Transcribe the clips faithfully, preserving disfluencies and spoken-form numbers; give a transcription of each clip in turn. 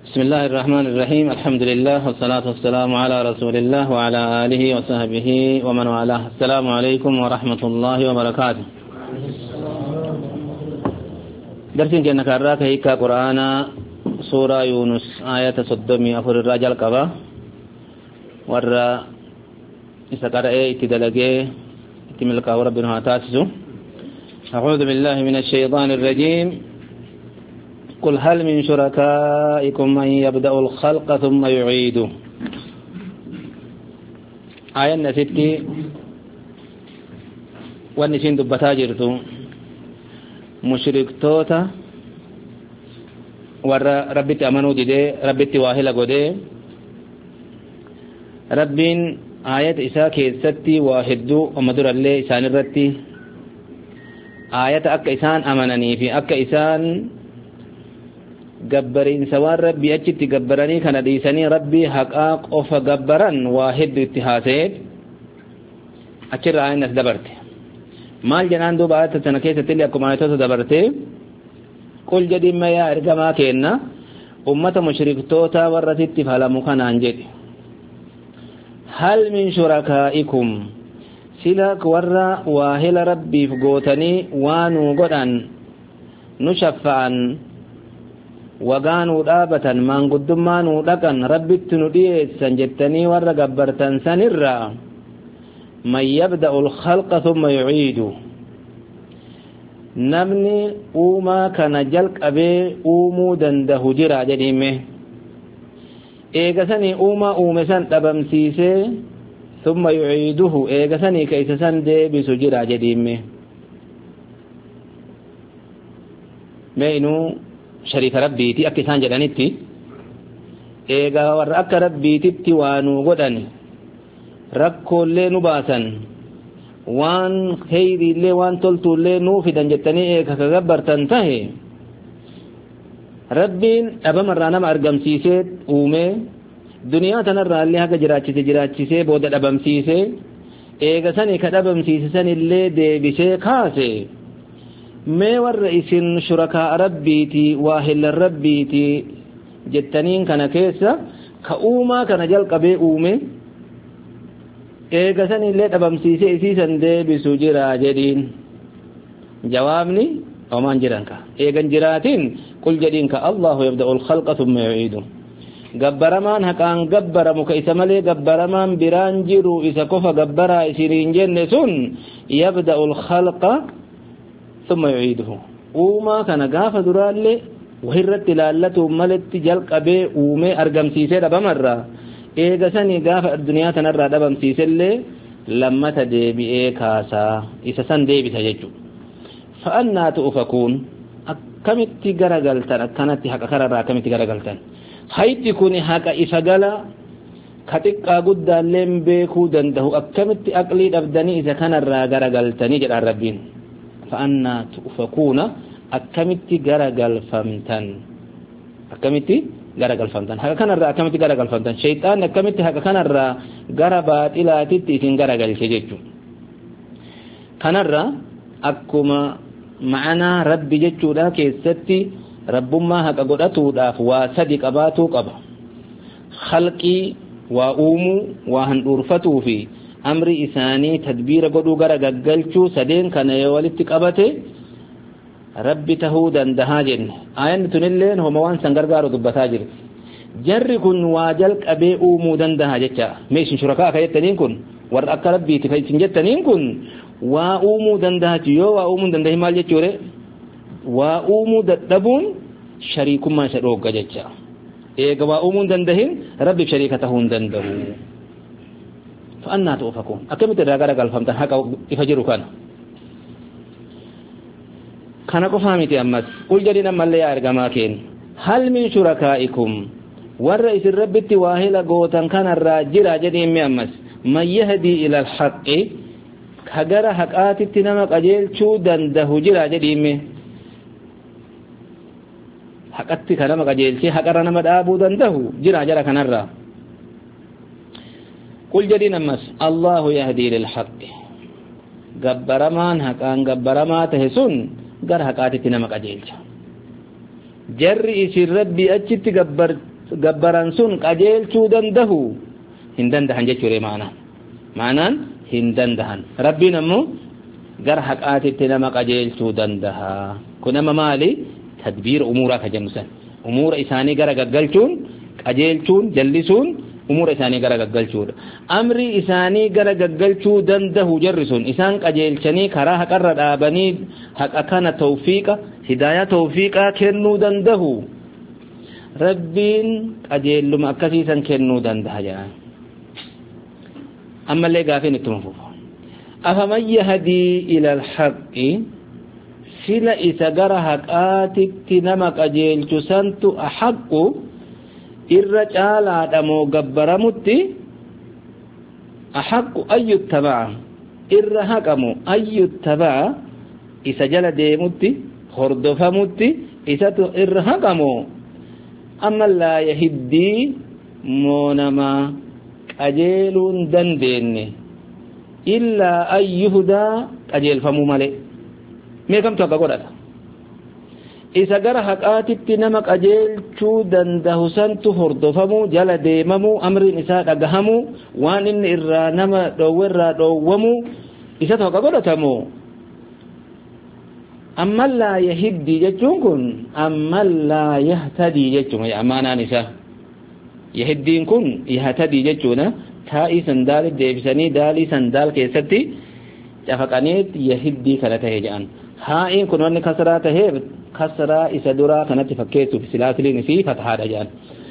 بسم الله الرحمن الرحيم الحمد لله والصلاة والسلام على رسول الله وعلى آله وصحبه ومن والاه السلام عليكم ورحمة الله وبركاته درس جنة كراك هيك قرآن سورة يونس آية صدمي أفر الرجل قبا ورّا إسكار إيه اتدلقه اتملك ربنا تاسسه أعوذ بالله من الشيطان الرجيم قل هل من شركائكم من يبدأ الخلق ثم يعيده آية ستي والنسين دبتا جرتو مشرك توتا ور ربي تأمنوا دي ربي تواهل قدي ربين آية إساء كيستي واحدو ومدر اللي إسان الرتي آية أكا إسان أمنني في أكا إسان جبرين سوار ربي أجت جبرني كان ديسني ربي حقاق أوف جبران واحد اتهاسيت أشر عين ناس دبرت مال جنان دو بعد تنكيس تلي أكو مانيتو دبرت كل جديد ما يا إرجما كينا أمة مشرك توتا ورثت فلا مكان أنجد هل من شركائكم سلاك ورّا واهل ربي فقوتني وانو قدن نشفعا وقانوا دابة من قدمانوا لكن ربي التنودية سنجتني ورّا قبرتن سنرّا من يبدأ الخلق ثم يعيد نمني أوما كان جلق أبي أومو دنده جرى جديمه إيقسني أوما أومسان تبمسيسي ثم يعيده إيقسني كيسسان دي بسجرى جديمه مينو شريك ربيتي أكسان جدانيتي إيقا ورأك ربيتي وانو قدني ركو اللي نباسا وان خيري اللي وان تلتو اللي نوفدا جتني إيقا كغبر تنتهي ربين أبا مرانا ما أرقم سيسيت أومي دنيا تنرى اللي هكا جراتشي جراتشي بودا أبام سيسي إيقا سني كدبام سيسي سني اللي دي بشي خاسي ما ورئيس شركاء ربيتي واهل ربيتي جتنين كان كيسا كأوما كان جلق بي أومي إيقا سني اللي أبام سيسي سيسا دي بسجرا جدين جوابني ومان جرانك إيقا جراتين قل جدينك الله يبدأ الخلق ثم يعيده gabaramaan haqaan gabbaramu ka isa malee gabbaramaan biraan jiru isa kofa gabbaraa isiniin jenne sun yabda'u alkhalqa thumma yu'iiduhu uumaa kana gaafa duraallee wahirratti ilaallatu maletti jalqabee uumee argamsiisee dhabamarraa eega sanii gaafa addunyaa tanarraa dhabamsiisellee lammata deebi'ee kaasaa isa san deebisa jechuudha fa'annaa tu'ufakuun akkamitti garagaltan akkanatti haqa kararraa akkamitti garagaltan hayti kuni haqa isagala katiqqa guddaalleen beekuu dandahu akkamitti aqlii dhabdanii isa kanarraa garagaltanii jedha rabbiin fa'annaa tu'fakuuna akkamitti garagalfamtan akkamitti garagalfamtan haqa kanarraa akkamitti garagalfamtan shayxaan akkamitti haqa kanarraa gara baaxilaatitti isin garagalche jechuudha kanarraa akkuma ma'anaa rabbi jechuudha keessatti ربما حق قدتوداف واسدي قباتو قبا خلقي واومو وهن دورفتو في امر اساني تدبير قدو غرا غغلچو سدين كان يولت قبته ربي تهودن دهاجن اين تنلين هم وان سنغرغارو دبتا جير جر كن واجل قبي اومو دن دهاجچا ميش شركاء كيتنين كن ور اقربي تكايتين جتنين كن وا اومو دن دهاجي يو وا اومو دن دهي مال جچوره waa uumuu dadhabuun shariikummaa isa dhoogga jecha eega waa uumuu hin dandahin rabbiif shariika tahuu hin danda'u fa'annaa tu'ufakuun akkamitti irraa gara galfamtan haqa ifa jiru kana kana qofaa miti ammas qul jedhin ammallee yaa ergamaa keen hal min shurakaa'ikum warra isin rabbitti waahila gootan kanarraa jira jedhin mi ammas man yahdii ila alhaqqi ka gara haqaatitti nama qajeelchuu dandahu jira jedhin mi haqatti kana maqajeelchi haqara nama dhaabuu dandahu jira jara kanarra qul jedhin ammas allahu yahdii lilhaqqi gabbaramaan haqaan gabbaramaa tahe sun gara haqaatitti nama qajeelcha jarri isin rabbi achitti gabbaran sun qajeelchuu dandahu hin dandahan jechuudha maana maanaan hin dandahan rabbiin ammoo gar haqaatitti nama qajeelchuu dandaha kun amma maali tadbiir umuura ka jennusan umuura isaanii gara gaggalchuun qajeelchuun jallisuun umuura isaanii gara gaggalchuudha amri isaanii gara gaggalchuu dandahu jarri sun isaan qajeelchanii karaa haqarra dhaabanii haqa kana tawfiiqa hidaayaa tawfiiqaa kennuu dandahu rabbiin qajeelluma akkasiisan kennuu dandaha jedhan ammallee gaafiin ittuma fufu afaman yahdii ila alhaqqi sila isa gara haqaatitti nama qajeelchu santu ahaqqu irra caalaadha moo gabbaramutti ahaqqu ayyuttaba'a irra haqamu ayyuttaba'a isa jala deemutti hordofamutti isatu irra haqamu amma laa yahiddii moo nama qajeeluun dandeenye illaa ayyuhudaa qajeelfamuu malee meeqamtu akka godhata isa gara haqaatitti nama qajeelchuu dandahu santu hordofamuu jala deemamuu amriin isaa dhagahamuu waan inni irraa nama dhoowwe irraa dhoowwamuu isatu akka godhatamu amma laa yahiddii jechuun kun amma laa yahtadii jechuun amaanaan isaa yahiddiin kun yahtadii jechuudha taa'ii sandaali deebisanii daalii sandaal keessatti cafaqaniit yahiddii kana tahee jedhan haa'iin kun wanni kasraa tahee kasraa isa duraa kanatti fakkeessuuf silaasiliin isii fatahaadha jedhan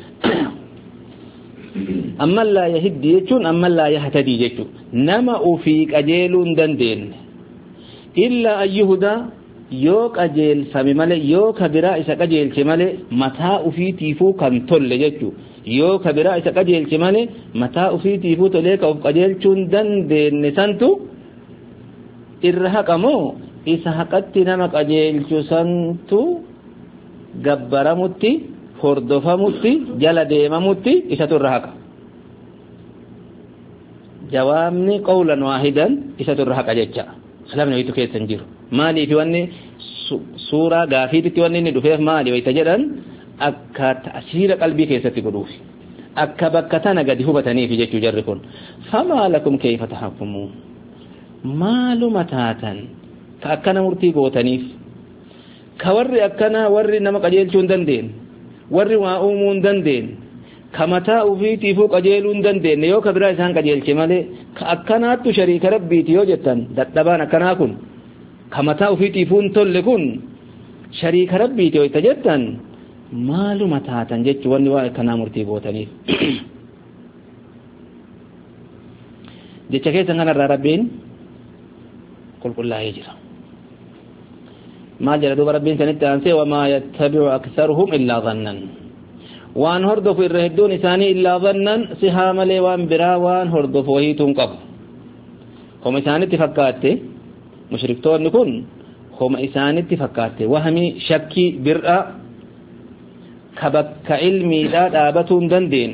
amma laa yahiddii jechuun amma laa yahtadii jechuun nama ufii qajeeluu hin dandeenye illaa ayyuhudaa yoo qajeelfame malee yoo ka biraa isa qajeelche malee mataa ufiitiifuu kan tolle jechuun yoo ka biraa isa qajeelche malee mataa ufiitiifuu tolee ka of qajeelchuu hin dandeenye santu irra haqamoo isa haqatti nama qajeelchu santu gabbaramutti hordofamutti jala deemamutti isatu irra haqa jawaabni qawlan waahidan isatu irra haqa jecha lamni wayitu keessan jiru maaliif wanni suuraa gaafiititti wanni inni dhufeef maali wayita jedhan akka ta'asiira qalbii keessatti godhuufi akka bakka tana gadi hubataniifi jechuu jarri kun famaa lakum kayfa tahakkumun maaluma taatan ka akkana murtii gootaniif ka warri akkana warri nama qajeelchuu hin dandeenye warri waa uumuu hin dandeenye ka mataa ufiitiifuu qajeeluu hin dandeenye yoo ka biraa isaan qajeelche malee ka akkanaattu shariika rabbiiti yoo jettan dadhabaan akkanaa kun ka mataa ufiitiifuu hin tolle kun shariika rabbiiti yoo itti jettan maaluma taatan jechu wanni waa akkanaa murtii gootaniif jecha keessan kanarraa rabbiin qulqullaa'ee jira ما جرى دوب ربين سنت أنسي وما يتبع أكثرهم إلا ظنا وان هردف الرهدون ثاني إلا ظنا سهام لي وان برا وان هردف وهي تنقب هم إساني تفكات مشركتون نكون هم إساني تفكات وهمي شكي برأ كبك علمي لا دابتون دندين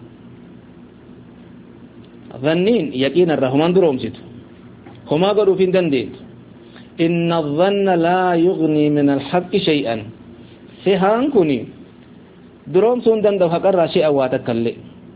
ظنين يقين الرحمن دروم ستو هما قالوا فين دندين إن الظن لا يغني من الحق شيئا سهان كوني دروم سون دندو حقر راشي أواتك اللي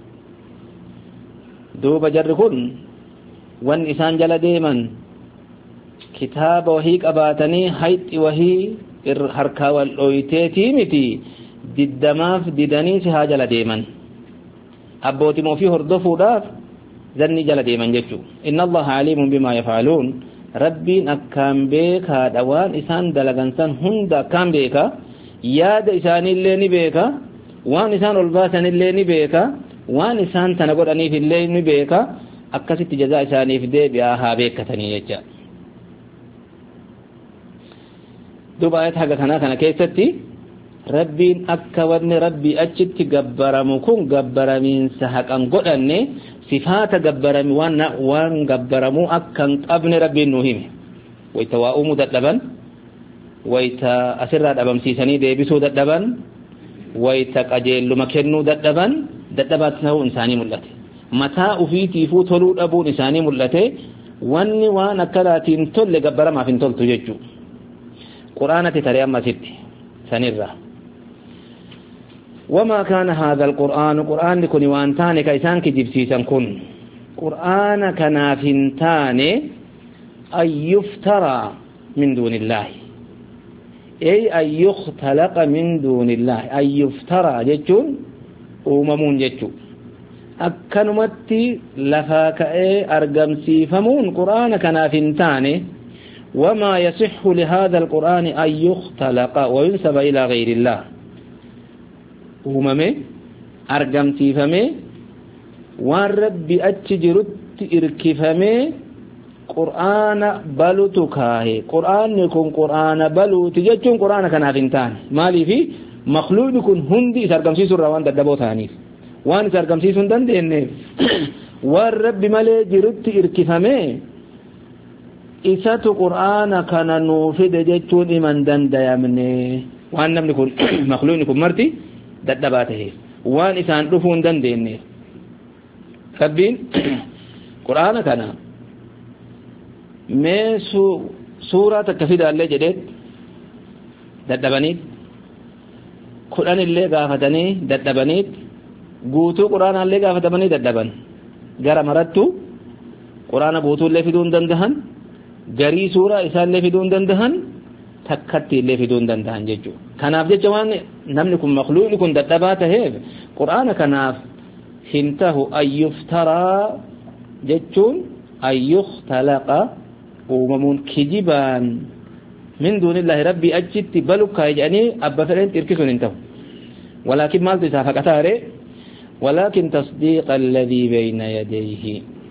دوب جركون وان إسان جل ديما كتاب وهي قباتني حيث وهي الحركة والأويتيتي متي ددماف ددني سها جل ديما أبوتي مو في هردفو داف ذني جل ديما جتشو إن الله عليم بما يفعلون rabbiin akkaan beekaadha waan isaan dalagansan hunda akkaan beeka yaada isaaniillee ni beeka waan isaan ol baasanillee ni beeka waan isaan tana godhaniifillee ni beeka akkasitti jazaa isaaniif deebi'aa haa beekatanii jecha duuba ayat haga kanaa kana keessatti rabbiin akka wanni rabbii achitti gabbaramu kun gabbaramiinsa haqan godhanne صفات جبرمي وانا وان جبرمو أكن ابن ربي النوهم ويتواؤم دبن ويتا أسر دبم سيسني دي بسو دبن ويتا أجيل مكنو دبن دبات نو إنساني ملته متى أفيتي فوتلو أبو إنساني ملته واني وانا كلاتين تل جبرما في تل تججو قرآن تتريم ما ستي سنرة وما كان هذا القرآن قرآن كن وانتان كيسان كجبسيسا كن قرآن كنافنتان أن يفترى من دون الله أي أن يختلق من دون الله أن يفترى جتون أممون جتون أكنمتي لفاك أرقم سيفمون قرآن كنافنتان وما يصح لهذا القرآن أن يختلق وينسب إلى غير الله أممي أرقم سيفمي والرب أتجرت إركفمي قرآن بلو تكاه قرآن يكون قرآن بلو تجتون قرآن كنافنتان مالي في مخلوق يكون هندي سرقم سيسر روان ددبو ثانيف وان سرقم سيسن دندين والرب مالي جرت إركفمي إسات قرآن كان نوفد جتون إمن دند يمني وان نم نكون مخلوق يكون مرتي ددباته وان إسان رفون دندين ربين قرآن كان mee suuraa takka fidaallee jedheet dadhabaniit kudhan illee gaafatanii dadhabaniit guutuu quraanaallee gaafatamanii dadhaban gara marattu quraana guutuullee fiduu hin dandahan garii suuraa isaallee fiduu hin dandahan takkatti illee fiduu hin dandahan jechuudha kanaaf jecha waan namni kun makluuqni kun dadhabaa taheef quraana kanaaf hin tahu ayyuftaraa jechuun ayyuhtalaqa أممون كجبان من دون الله ربي أجت بلوك يعني أبا فرين تركسون انتهوا ولكن ما التسافة كتاري ولكن تصديق الذي بين يديه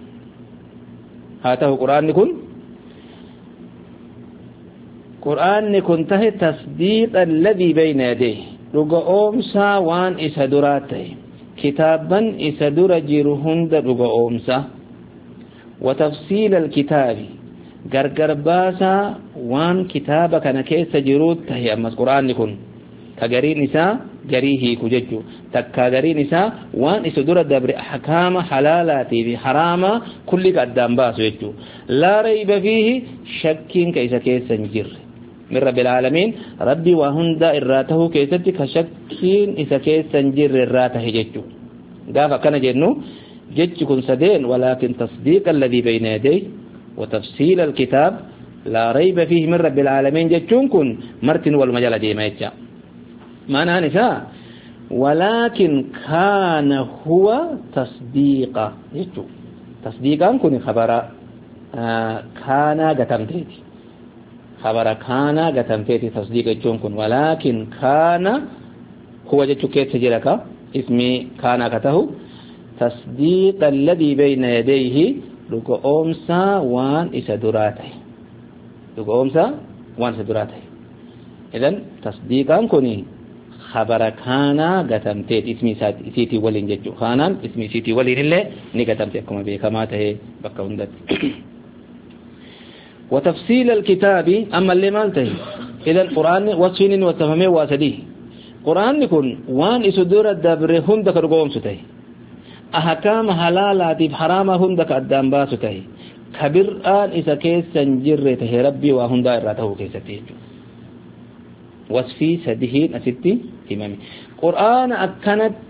هاته قرآن نكون قرآن نكون ته تصديق الذي بين يديه رقا أومسا وان إسادراته كتابا إسادر جيرهند رقا أومسا وتفصيل الكتاب gargar baasaa waan kitaaba kana keessa jiruut tahe ammas quraanni kun ka gariin isaa garii hiiku jechuu takka gariin isaa waan isa dura dabre ahkaama halaalaatii fi haraama kulli ka addaan baasu jechuu laa rayba fiihi shakkiin ka isa keessa hin jirre min rabbil aalamiin rabbi waa hunda irraa tahuu keessatti ka shakkiin isa keessa hin jirre irraa tahe jechuu gaaf akkana jennu jechi kun sadeen walaakin tasdiiqa alladii bayna yadayhi وتفصيل الكتاب لا ريب فيه من رب العالمين جتون كن مرتن والمجال ديما يتشا معنى نساء ولكن كان هو تصديقا جتو تصديقا كن خبر آه كان قتمتيتي خبر كان قتمتيتي تصديق جتون كن ولكن كان هو جتو كيت سجلك اسمي كان كته تصديق الذي بين يديه luka omsa waan isa duraa tahe luka omsa waan isa duraa tahe idan tasdiiqaan kuni khabara kaanaa gatamteet ismi isiitii waliin jechuu kaanaan ismi isiitii waliin illee ni gatamte akkuma beekamaa tahe bakka hundatti وتفصيل الكتاب أما اللي مالته إذن قرآن وصفين وصفهمه واسديه قرآن يكون وان إسدور الدبر هندك رقوم سته أحكام حلالات حرام هندك أدام باسته كبير آن إسا كيس سنجرته ربي وهندا إراته كيسته وصفي سدهين أستي إمامي قرآن أكنت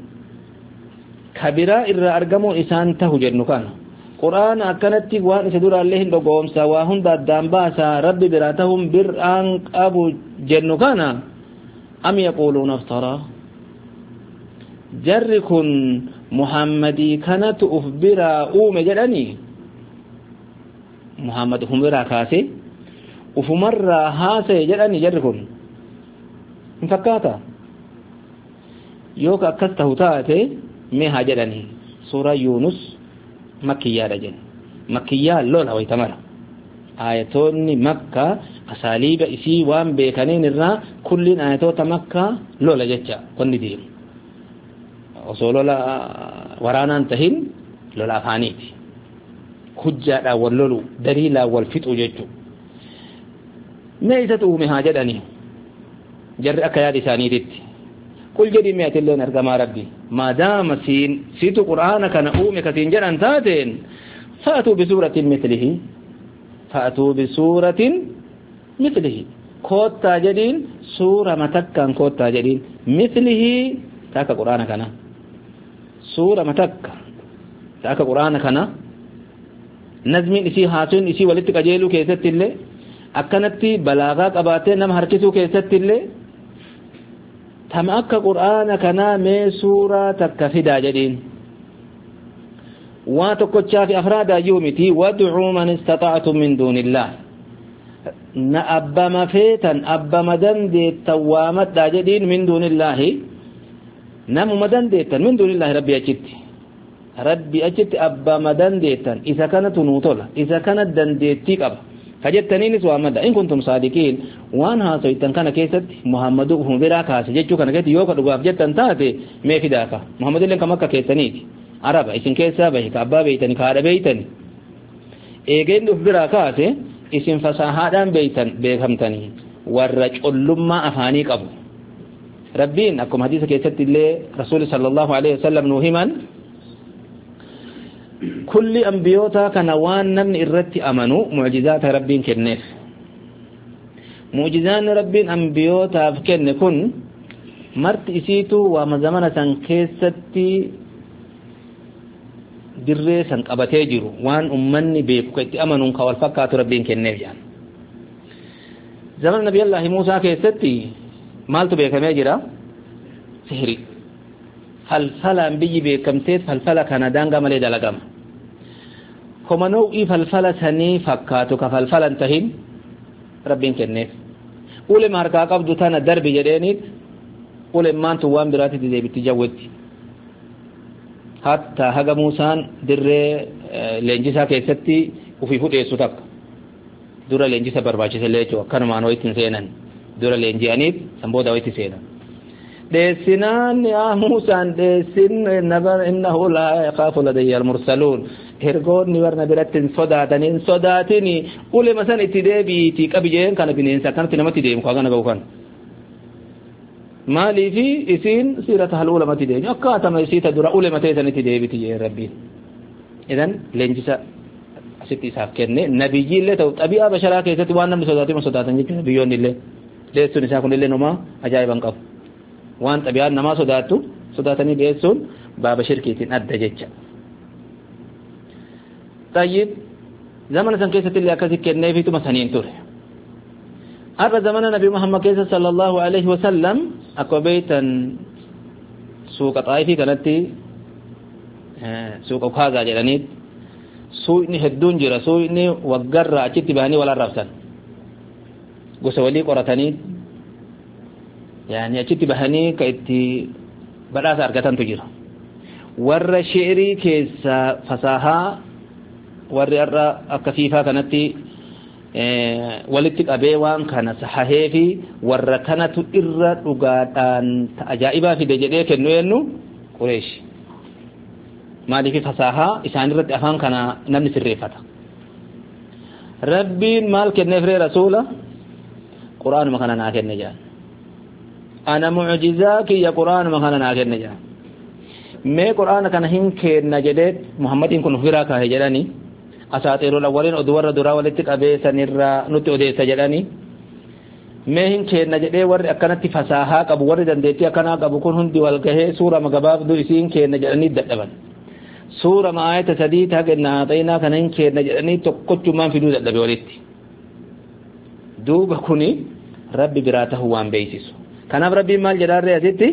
كبيرا إرى أرقمو إسان تهو جنكان قرآن أكنت وان إسدور اللهن بقومسا وهندا أدام باسا ربي براتهم برآن أبو جنكان أم يقولون افترى جركن محمدي كانت أخبرا أوم جلني محمد أخبرا كاسي وفمرا هاسي جلني جركن انفكاتا يوكا كسته تاتي ميها جلني سورة يونس مكية رجل مكية لولا ويتمرا آياتون مكة أساليب إسي وان بيكانين الرا كل آياتوت مكة لولا جتشا قندي ديم osoo lola waraanaan tahin lola afaaniiti hujjaadhaan wal lolu daliilaan wal fixu jechuu mee isatu uume haa jedhanii jarri akka yaada isaaniititti qul jedhi mee atilleen argamaa rabbi maadaama siin situ qur'aana kana uume katiin jedhan taateen fa'atuu bisuuratin mislihi fa'atuu bisuuratin mislihi koottaa jedhiin suura matakkaan koottaa jedhiin mislihi تاك قرآن كنا سورة متك تاك قرآن كنا نظم إسي حاسون إسي ولت كجيلو كيست اللي أكنتي بلاغا قباتي نم حركتو كيست اللي تم أكا قرآن كنا مي سورة تكفدا جدين واتقوتشا في أفراد يومتي وادعوا من استطعتم من دون الله نا أبا مفيتا أبا مدن دي توامت دا جدين من دون الله نم مدن ديتا من دون الله ربي أجت ربي أجت أبا مدن ديتا إذا كانت نوتولا إذا كانت دن ديتيك أبا فجتني نسوا مدى إن كنتم صادقين وانها سويتن كان كيست محمد هم براكاس جتشو كان كيت يوكا دقاف جتن تاتي مي فداكا محمد لن كمكا كيسانيتي عربا إسن كيسا بهي كأبا بيتني كارا بيتني إيجين دف براكاس إسن فساحادان بيتن بيكمتني والرجل لما أفانيك أبو ربين أكم حديث كيست اللي رسول صلى الله عليه وسلم نوهما كل أنبيوتا كنوان نمن إرتي أمنوا معجزات ربين كنف معجزان ربين أنبيوتا فكن كن مرت إسيتو ومزمنة كيستي دري سن قبتي جرو وان أمني بيكو كيتي أمنوا كوالفكات ربين كنف جان زمن نبي الله موسى كيستي مالتو بيكمي جرا سحري فالفلا بيجي بكمتيت فالفلا كان دانغا ملي دلغام كما نوعي فالفلا ثاني فكاتو كفالفلا انتهين ربين كنف اولي ماركا قبضو تانا دربي جدينيت اولي مانتو وان براتي دي بتجاوتي حتى هغا موسان در لنجسا كيستي وفي فوت يسو تك دورا لنجسا برباچي سليچو كانو مانو يتن سينن دورا لنجيانيت سمبودا ويتي سينن ديسنان يا موسى ديسن نبر إنه لا يخاف لدي المرسلون هرغون نور نبرتن صداتن صداتني قول مثلا اتدابي تي قبيجين كان بنين سكنت نمتي ديم كاغا نغوكان مالي في اسين سيرتها الاولى متي ديم اكاتا ما يسيت دور اولى متي تنتي ديبي تي ربي اذن لنجسا ستي ساكن نبي له تو طبيعه بشرا كيت وانا صداتي صداتن بيون له ليسو نساكن له نما عجائبن قف وان طبيعه نما صداتو صداتني بيسون باب شركيتين ادجچ طيب زمن سن كيسه اللي اكاسي كنه فيتو مسنين تور ارى زمن النبي محمد كيسه صلى الله عليه وسلم اكوبيتن سوق طائفي كانتي سوق خاغا جلانيت سويني هدون جرا سويني وغرا اچتي باني ولا رفسن غسولي قرتني يعني اچتي بهني كايتي بداس ارغتن تجرا ور شعري كيس فصاحه ور ارى اكفيفا كانتي walitti qabee waan kana sahahee fi warra kanatu irra dhugaadhaan ajaa'ibaa fide jedhee kennu yennu Quraysh maaliif fasaha isaan irratti afaan kana namni sirreeffata rabbiin maal kenneef rasuula qur'aan ma kana naa kenne jaan ana mu'jizaaki ya qur'aan ma kana naa kenne jaan mee qur'aan kana hin kenna jedhee muhammadin kun firaa ka jedhani asaatirul awwalin odwar dura walitti qabee sanirra nutti odeessa jedhani mee hin kenna jedhee warri akkanatti fasaha qabu warri dandeetti akkana qabu kun hundi wal gahee suura magabaabdu isiin kenna jedhani dadhaban suura maayata sadii tagenna tayna kana hin kenna jedhani tokkochumaan fiduu dadhabe walitti duuba kuni rabbi biraatahu waan beeysisu kanaaf rabbiin maal jedhaarre asitti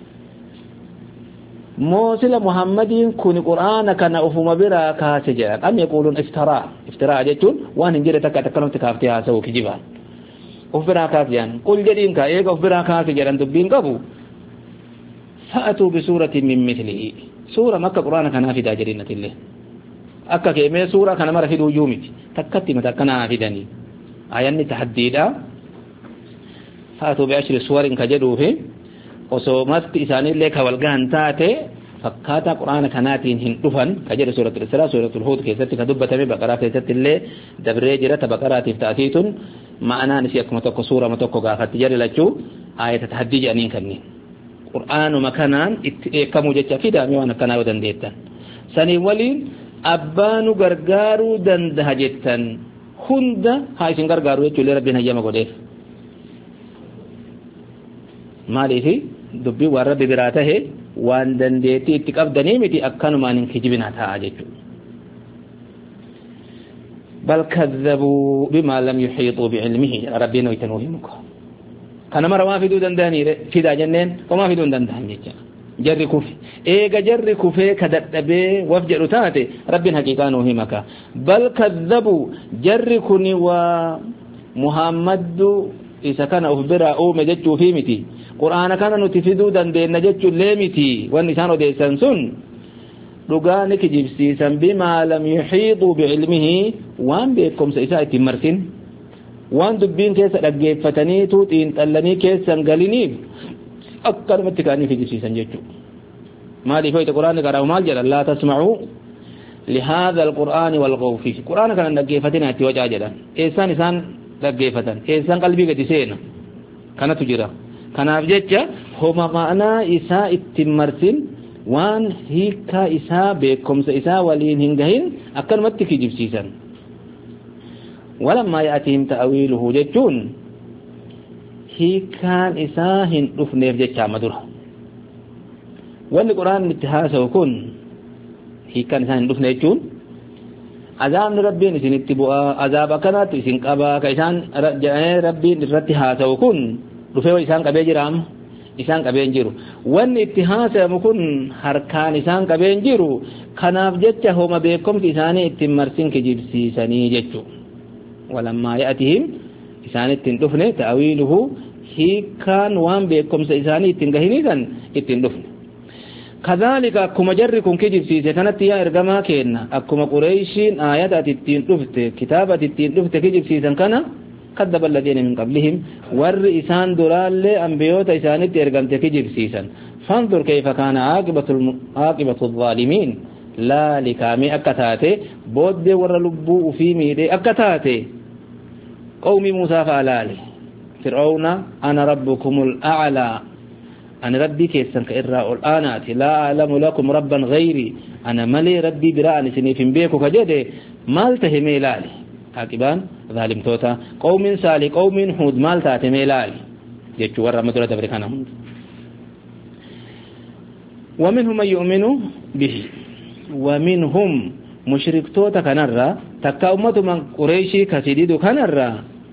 موسى محمد كون قرآن كان أفهم برا كاسجان أم يقولون افتراء افتراء جتون وان انجر تكا تكلم تكافتها سوك جبال أفبرا كاسجان قل جدين كا إيقا أفبرا كاسجان دبين قبو فأتوا بسورة من مثله سورة مكة قرآن كان في داجرينة الله أكا كيمي سورة كان مرة في الوجومت تكتي متى كان في داني آياني تحديدا فأتوا بعشر سور كجدوه osoo masti isaanii illee kawalgahan taate fakkaata quraana kanaatiin hin dhufan kajedhe suuratul israa suuratul huud keessatti ka dubbatame baqaraa keessatti illee dabree jira ta baqaraatiif ta'atiitun ma'anaan isii akkuma tokko suurama tokko gaafatti jarri lachuu aayata tahaddii jedhaniin kanniin qur'aanuma kanaan itti eekkamuu jecha fidaame waan akkanaa yoo dandeettan sanii waliin abbaanu gargaaruu dandaha jettan hunda haa isin gargaaru jechuullee rabbiin hayyama godheef maaliifi dubbii waan rabbi biraa tahe waan dandeetii itti qabdanii miti akkanumaan hin kijibinaa ta'a jechuudha. بل كذبوا بما لم يحيطوا بعلمه ربنا ويتنوهمك كان مرة ما في دون داني في دا جنين وما في دون دان جيجا جري كوفي ايغا جري كوفي كدتبه وفجر تاتي ربنا حقيقة نوهمك بل كذبوا جري كوني ومحمد إذا كان أخبر أو مججو في متي قرآن كان نتفدو دان دين نججو ليمتي والنسان ديسان سن dhugaani kijibsiisan bimaa lam yuhiidu biilmihi waan beekumsa isaa itti marsin waan dubbiin keessa dhaggeeffataniitu xiinxallanii keessan galiniif akkanumatti kaanii kijibsiisan jechuudha. maaliif hoyte quraanni qara'u maal jedhan laa tasma'uu lihaadha alqur'aani walghaw fiihi quraana kana dhaggeeffatina itti wacaa jedhan eessaan isaan dhaggeeffatan eessaan qalbii gadi seena kanatu jira. kanaaf jecha homa ma'anaa isaa itti marsin waan hiika isaa beekumsa isaa waliin hin gahin akkanumatti kijibsiisan. walammaa ya'atihim ta'awiiluhu jechuun hiikaan isaa hin dhufneef jecha madura wanni quraan itti haasa'u kun hiikaan isaa hin dhufne jechuun azaabni rabbiin isinitti bu'aa azaaba akkanaatti isin qabaa ka isaan rabbiin irratti haasa'u kun dhufee isaan qabee jiraam isaan qabeen jiru wanni itti haasa'amu kun harkaan isaan qabeen jiru kanaaf jecha homa beekumsi isaanii ittiin marsin kijibsiisanii jechu walammaa ya'atihim isaan ittiin dhufne ta'awiiluhu hiikaan waan beekumsa isaanii ittiin gahiniisan ittiin dhufne kadhalika akkuma jarri kun kijibsiise kanatti yaa ergamaa kenna akkuma qureeshiin aayata ati ittiin dhufte kitaaba ati ittiin dhufte kijibsiisan kana كذب الذين من قبلهم ور إسان دلال أنبيوت إسانت إرقمت كجب سيسا فانظر كيف كان عاقبة, الم... عاقبة الظالمين لا لكامي أكتاتي بود ور لبو في ميدي أكتاتي قوم موسى فعلالي فرعون أنا ربكم الأعلى أنا ربي كيسا كإراء الآنات لا أعلم لكم ربا غيري أنا ملي ربي براني سنيفين بيكو كجدي مالتهمي لالي عاقبان ظالم توتا قوم صالح قوم هود مال تاتي ميلال جچو ور مدره دبركانا ومنهم من يؤمن به ومنهم مشرك توتا كنرا تكا امه من قريشي كسيدو كنرا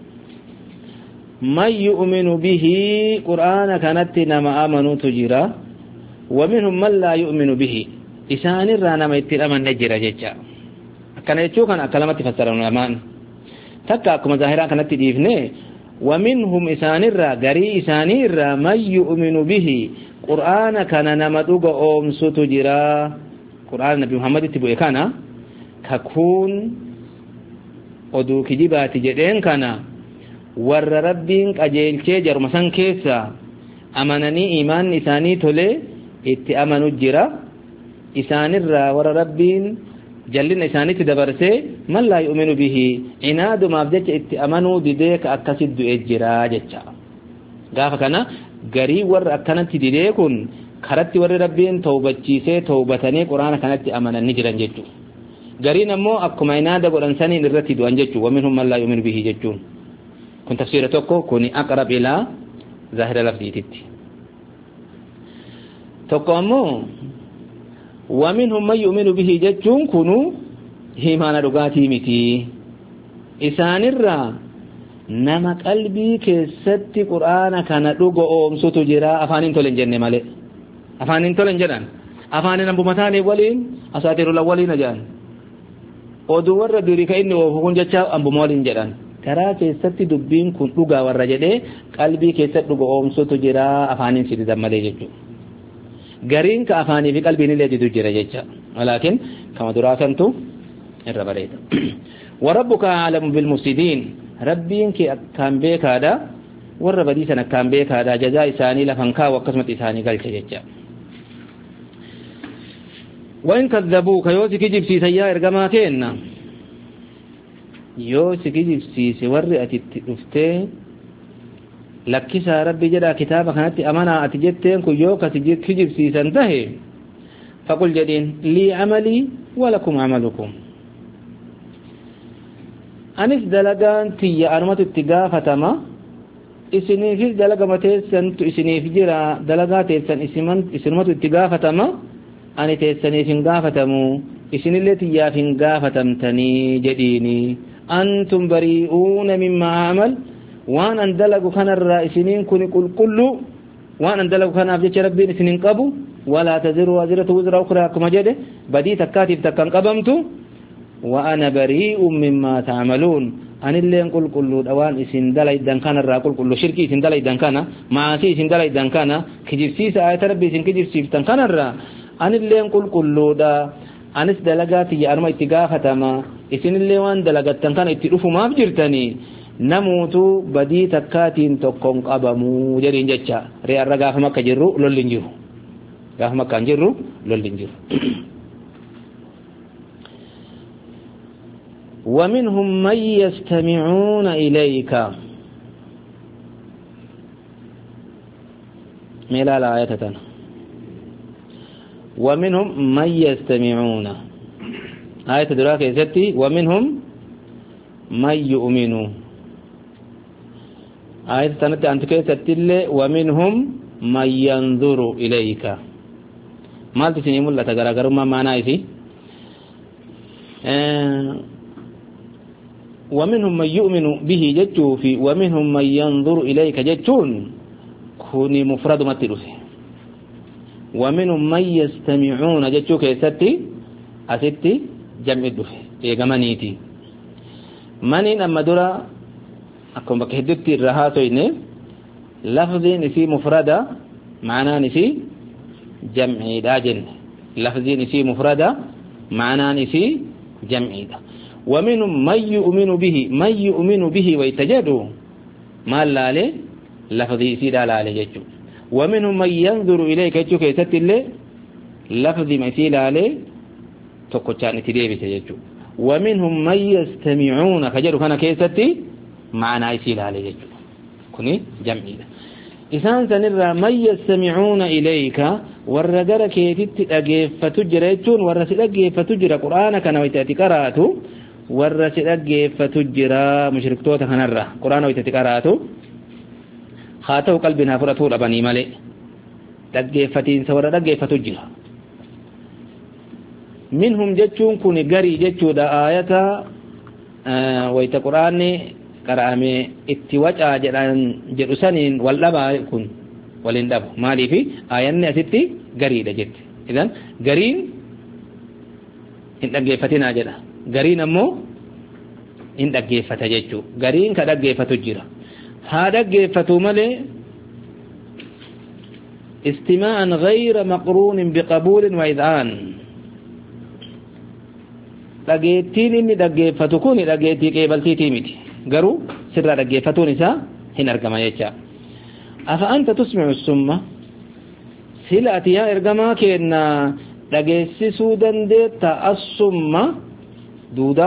من يؤمن به قران كانت نما امنوا تجرا ومنهم من لا يؤمن به إسان الرانا ما يتلمن نجرا جچا كان يچو كان كلمه فسرنا امان تكا كما ظاهرا كانت ديفنه ومنهم إسان الرا غري إسان الرا من يؤمن به قرآن كان نمدوغ أوم ستجرا قرآن نبي محمد تبوئي كان ككون ودو كجيبات جدين كان ور ربين أجيل كجر مسان كيسا أمانني إيمان إساني تولي اتي أمانو جرا إسان الرا ور ربين جلنا إساني تدبرسي من لا يؤمن به عناد ما بدك اتأمنوا ديك أكسد إجرا جتشا قاف كنا غري ور أكنت ديكون خرت ور ربين توبتشيسه توبتني قرآن كانت أمنا نجرا جتشو غري نمو أكما عناد قرآنساني نرتي دوان جتشو ومنهم من لا يؤمن به جتشو كن تفسيرتكو كوني أقرب إلى ظاهر لفظيتي تقومو ومنهم من يؤمن به جتشون كنو هيمانا رغاتي متي إسان الرا نما قلبي كست قرآن كان رغو أمسو تجرا أفانين تولن جنة مالي أفانين تولن جنان أفانين أبو متاني ولين أساتير الأولين جان ودور دوری کینی وفقون جچا أبو مولين جان ترى كست دبين كن رغا ورجده قلبي كست رغو أمسو تجرا أفانين سيدي مالي جتشو غرين كافاني في قلبي نلي جدو جرى جيجا ولكن كما دراسنتو الربريد وربك عالم بالمفسدين ربين كي كان بيك هذا والربدي سنة كان بيك هذا جزاء إساني لفنكا وقسمة إساني قال جيجا وإن كذبوك يوسك جبسي سيائر قماكين يوسك جبسي سوري أتتفتين لكسا ربي جدا كتابا كانت أمانا أتجتين كو يوكا تجيب كجب سيسان تهي فقل جدين لي عملي ولكم عملكم أنس دلقان تي أرمت اتقافة ما isini fi dalaga mateessan tu isini fi jira dalaga teessan isiman isinumatu itti gaafatama ani teessanii fin gaafatamu isinillee tiyyaa fin gaafatamtanii jedhiini antum bari'uuna mimma amal waan an dalagu kanarraa isiniin kun qulqullu waan an dalagu kanaaf jecha rabbiin isinin qabu ولا تزر وازرة وزر أخرى كما جده بدي تكاتب تكن قبمت وأنا بريء مما تعملون أن اللي نقول كل دوان إسن دلائي دان كان الرا كل كل شركي إسن دلائي دان كان معاصي إسن دلائي دان كان كجيب سيس آية ربي إسن كجيب سيس دان كان الرا أن اللي نقول كل دا أنس دلقاتي يا أرما اتقافة ما إسن اللي وان دلقات دان كان اتقفوا ما بجرتني نموتو بدي تكاتين تكون قبمو جرين جتشا ريا الرقاف مكة جرو لولين جرو يا مكان جرو لولين جرو ومنهم من يستمعون إليك ملا لا آية ومنهم من يستمعون آية دراك يا ستي ومنهم من يؤمن آية تنتي أنت كي ستي ومنهم من ينظر إليك ما تسني ملا تغرغر ما معناه في آه ومنهم من يؤمن به جتو في ومنهم من ينظر إليك جتون كوني مفرد متلوسي ومنهم من يستمعون جتو كيستي أستي جمع الدفع إيغمانيتي منين أما درا أكون بكهدتي الرهاتو إني لفظي نسي مفردة معنى نسي جمعي دا جن لفظي نسي مفردة معنى نسي جمعي دا ومنهم من يؤمن به من يؤمن به ويتجدوا ما لاله لفظي سيدا لاله جچو ومنهم من ينظر اليك جچو كيست الله لفظي مثيل عليه تقوچان تديبي جچو ومنهم من يستمعون كجرو كان كيستي معنى يسيل عليه جچو كني جمعي إسان سنرى من يستمعون إليك والرجل كيتت أجيفتو جريتون والرسل أجيفتو جرى قرآنك نويتاتي قراتو warra si dhaggeeffatu jira mushriktoota kanarra quraana waytatti qaraatu haa ta'u qalbiin haa fudhatuu dhabanii malee dhaggeeffatiinsa warra dhaggeeffatu jira minhum jechuun kun garii jechuudha aayata wayta quraanni qara'ame itti wacaa jedhan jedhu saniin wal dhabaa kun waliin dhabu maaliifi aayanni asitti gariidha jetti idan gariin hin dhaggeeffatinaa jedha gariin ammoo hin dhaggeeffata jechuu gariin ka dhaggeeffatu jira haa dhaggeeffatu malee istimaa'an ghayra maqruunin biqabuulin wa id'aan dhageettiin inni dhaggeeffatu kun dhageettii qeebaltiitii miti garuu sirraa dhaggeeffatuun isaa hin argama jecha afa anta tusmi'u summa sila ati yaa ergamaa kenna dhageessisuu dandeetta assumma duuda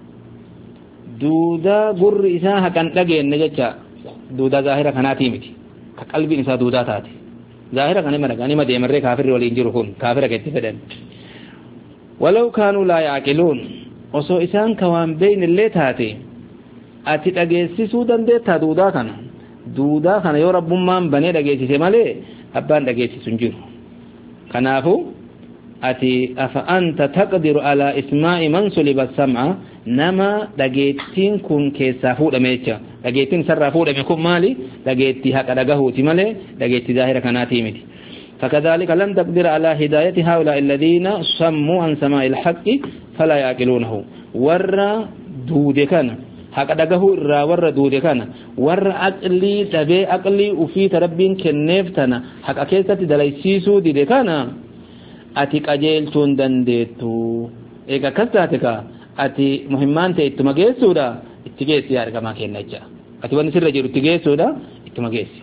duuda gurri isaa haqan dhageenne jecha duuda zaahira kanaatii miti ka qalbiin isaa duudaa taate zaahira kana maragaan ima deemarree kaafirri waliin jiru kun kaafira keetti fedhan walau kaanuu laa yaaqiluun osoo isaan ka waan beeynillee taate ati dhageessisuu dandeettaa duudaa kana duudaa kana yoo rabbummaan banee dhageessise malee abbaan dhageessisu hin jiru kanaafu ati afa anta taqdiru ala ismaa'i man suliba sam'a nama dhageettiin kun keessaa fuudhame jecha dhageettiin sarraa fuudhame kun maali dhageettii haqa dhagahuuti malee dhageettii zaahira kanaatii miti فكذلك لن تقدر على هداية هؤلاء الذين صموا عن سماع الحق فلا يعقلونه ور دودي كان حق دغه را ور دودي كان ور عقلي تبي عقلي وفي تربين كنفتنا حق كيسه دليسيسو دي كان ati qajeelchuun dandeettu eega akkas taate ka ati muhimmaan ta'e ittuma geessuudha itti geessi argamaa kenna jecha ati wanni sirra jiru itti geessuudha ittuma geessi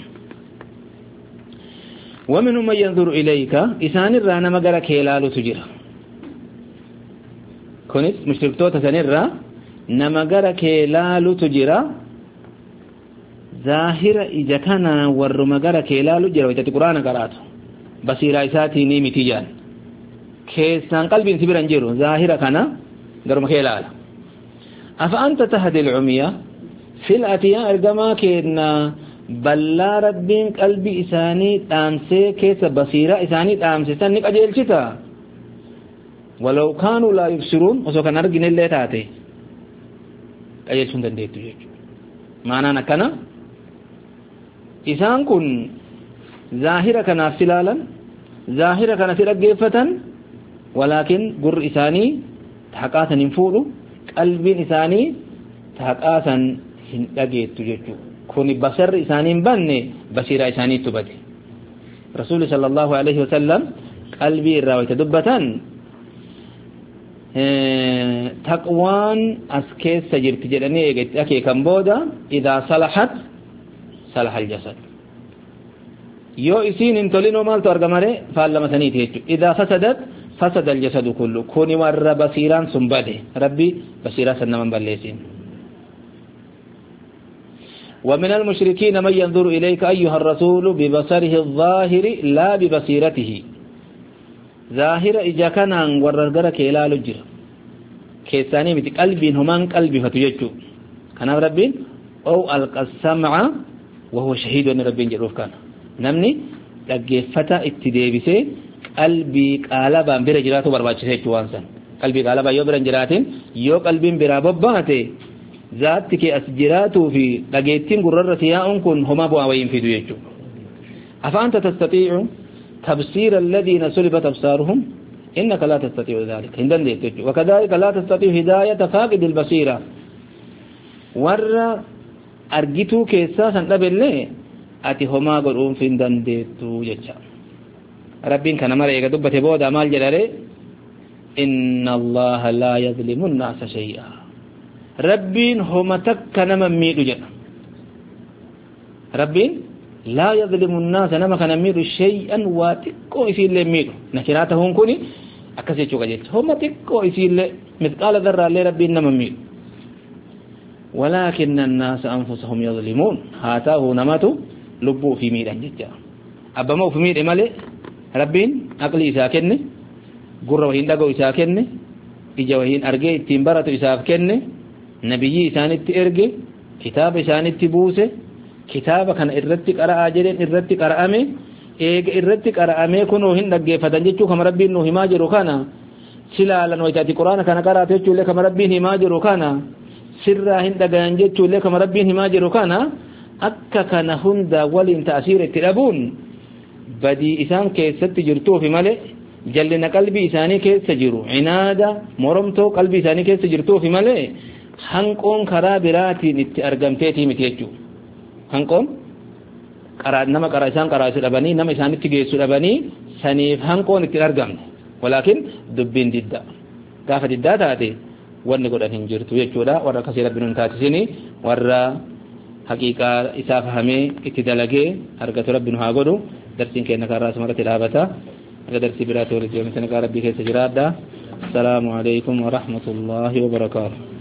ومنهم من ينظر إليك إسان الرا نما غرا كيلالو تجرا كونس مشركتو تسنرا نما غرا كيلالو تجرا ظاهر إذا كان ورما غرا كيلالو جرا ويتي قرآن قراتو بصيرا إساتي نيمي تيجان كيسان قلبي سبرا جيرو ظاهرة كان درم خيلال أفأنت تهدي العمية في الأتياء الجما كنا بلا ربين قلبي إساني تامسي كيس بصيرة إساني تامسي سنك أجيل شتا ولو كانوا لا يبصرون وسو كان أرجن اللي تاتي أجيل شون دنديتو جيجو معنى نكنا إسان كن ظاهرة كان أفسلالا ظاهرة كان في رقيفة ولكن قر إساني تحقاسا ينفولو قلبين إساني تحقاسا هندقيتو جيجو كوني بصر إسانين بني بصير إساني تبدي رسول صلى الله عليه وسلم قلبي الراوية دبة اه تقوان أسكيس سجر تجرني أكي كمبودا إذا صلحت صلح الجسد يو إسين انتولينو مال تورغماري فعلما سنيتي إذا فسدت فسد الجسد كله كوني ور بصيران سنبدي ربي بصيرا سنمان بليسين ومن المشركين من ينظر إليك أيها الرسول ببصره الظاهر لا ببصيرته ظاهر إجا كان ورغرك إلى لجر كيساني مت قلبي همان قلبي فتججو كان ربين أو ألقى السمع وهو شهيد أن ربين جروف كان نمني لقفتا اتدابسي قلبي قالبا برجراته برباچسه جوانسان قلبي قالبا يو برنجراتين يو قلبي برابباته ذات كي أسجراتو في لقيتين قرر سياء كن هما بواوين في دويجو أفأنت تستطيع تبصير الذين سلبت أبصارهم إنك لا تستطيع ذلك هندن ديتجو وكذلك لا تستطيع هداية فاقد البصيرة ور أرجتو كيساسا لبلي أتي هما قرؤون في هندن ديتو جتشا ربين كان مرأي قدبة بودا مال جلالي إن الله لا يظلم الناس شيئا ربين هما تكنا ميدو جنا ربين لا يظلم الناس نما كان ميدو شيئا واتكو يسيل ميدو نكراتهم كوني أكسي تشوكا جيت هما تكو يسيل مثقال ذرة لربين نما ميدو ولكن الناس أنفسهم يظلمون هاتاه نماتو لبو في ميدان جيت أبا مو في ميد إمالي ربين أقلي إساكني قرر وهين دقو إساكني إجا وهين أرقي تنبرتو إساكني نبيي إسانيtti erge kitaaba isaanitti buuse kitaaba kana irratti qara'aa jedheen irratti qara'ame eega irratti qara'ame kunoo hin dhaggeeffatan jechuu kama rabbiin nu himaa jiru kana silaalan waytaati quraana kana qaraate jechuullee kama rabbiin himaa jiru kana sirraa hin dhagayan jechuullee kama rabbiin himaa jiru kana akka kana hunda waliin ta'asiira itti dhabuun badii isaan keessatti jirtuufi malee jallina qalbii isaanii keessa jiru cinaada moromtoo qalbii isaanii keessa jirtuufi malee hanqoon karaa biraatiin itti argamteetii miti jechuudha. Hanqoon qaraa nama qaraa isaan qaraa isu dhabanii nama isaanitti geessu dhabanii saniif hanqoon itti argamne. Walaakin dubbiin didda. Gaafa diddaa taate wanni godhan hin jirtu jechuudha. Warra akkasii rabbiin hin taasisini warra haqiiqaa isaa fahamee itti dalagee argatu rabbiin haa godhu. Darsiin keenya karaa sumarratti dhaabata. Aga darsii biraatti walitti yoomisa nagaa rabbii keessa jiraadha. Assalaamu alaikum wa rahmatullahi wa barakaatuh.